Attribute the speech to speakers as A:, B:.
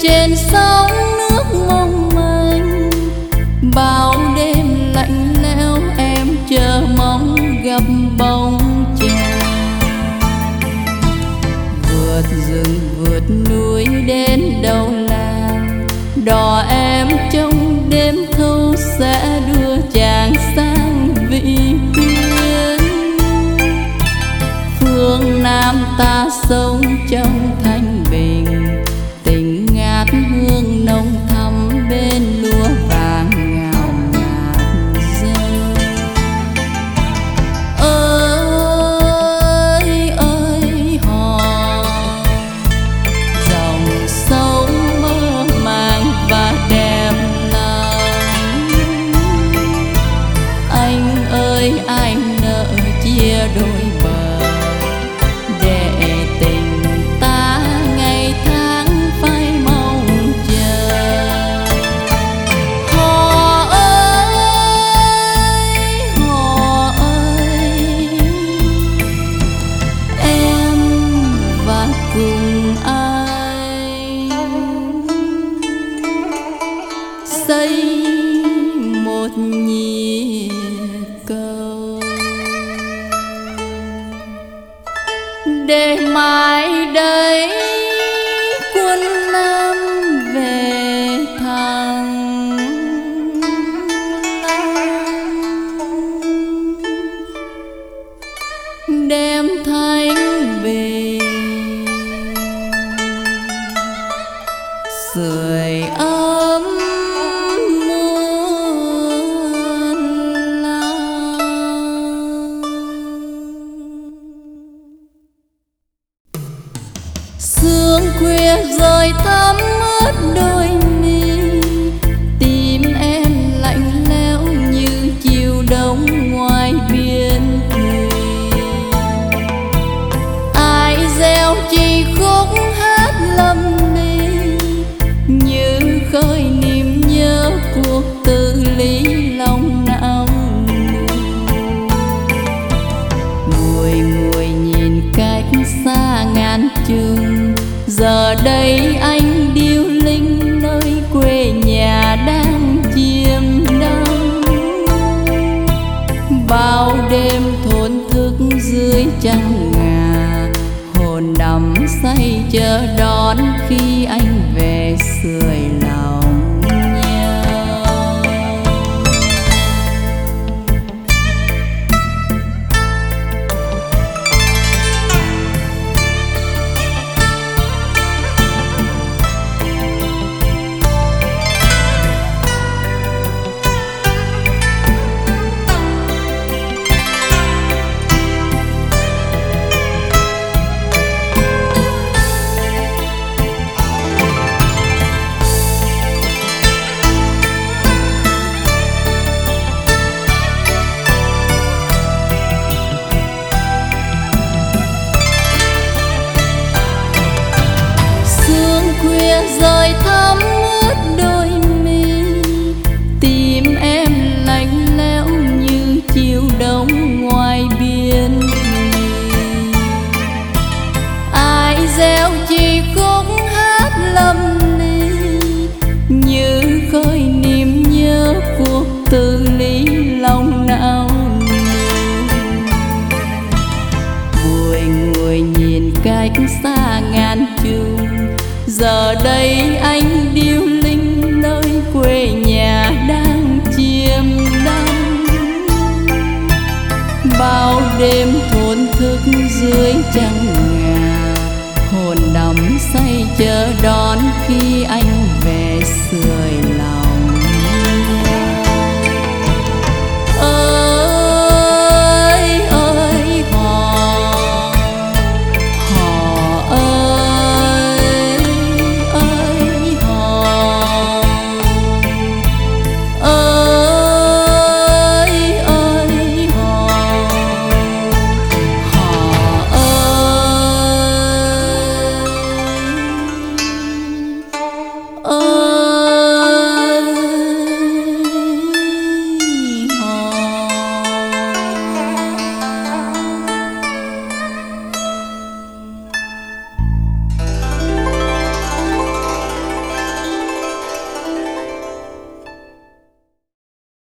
A: trên sóng nước mong manh, bao đêm lạnh lẽo em chờ mong gặp bóng chàng. Vượt rừng vượt núi đến đầu làng, đò em trong đêm thâu sẽ đưa chàng sang vị tuyến. Phương Nam ta sống trong thanh bình, tình ngát hương nồng thắm bên lúa vàng ngào ngạt rơi. Ơi ơi hò, dòng sông mơ màng và đẹp lòng. Anh ơi anh nỡ chia đôi bờ, để tình ta ngày tháng phai mong chờ. Hò ơi, em và cùng anh xây một nhịp cầu, để mai đây quân Nam về thẳng Nam, đem thanh bình sưởi ấm muôn lòng. Sương khuya rồi thấm ướt đôi mi, tim em lạnh lẽo như chiều đông ngoài biển thùy. Ai gieo chi khúc hát lâm ly, như khơi niềm nhớ cuộc tự lý lòng não nuôi. Ngồi nhìn cách xa ngàn chừng, giờ đây anh điêu linh nơi quê nhà đang chiêm đắm. Bao đêm thổn thức dưới trăng ngà, hồn đắm say chờ đón khi anh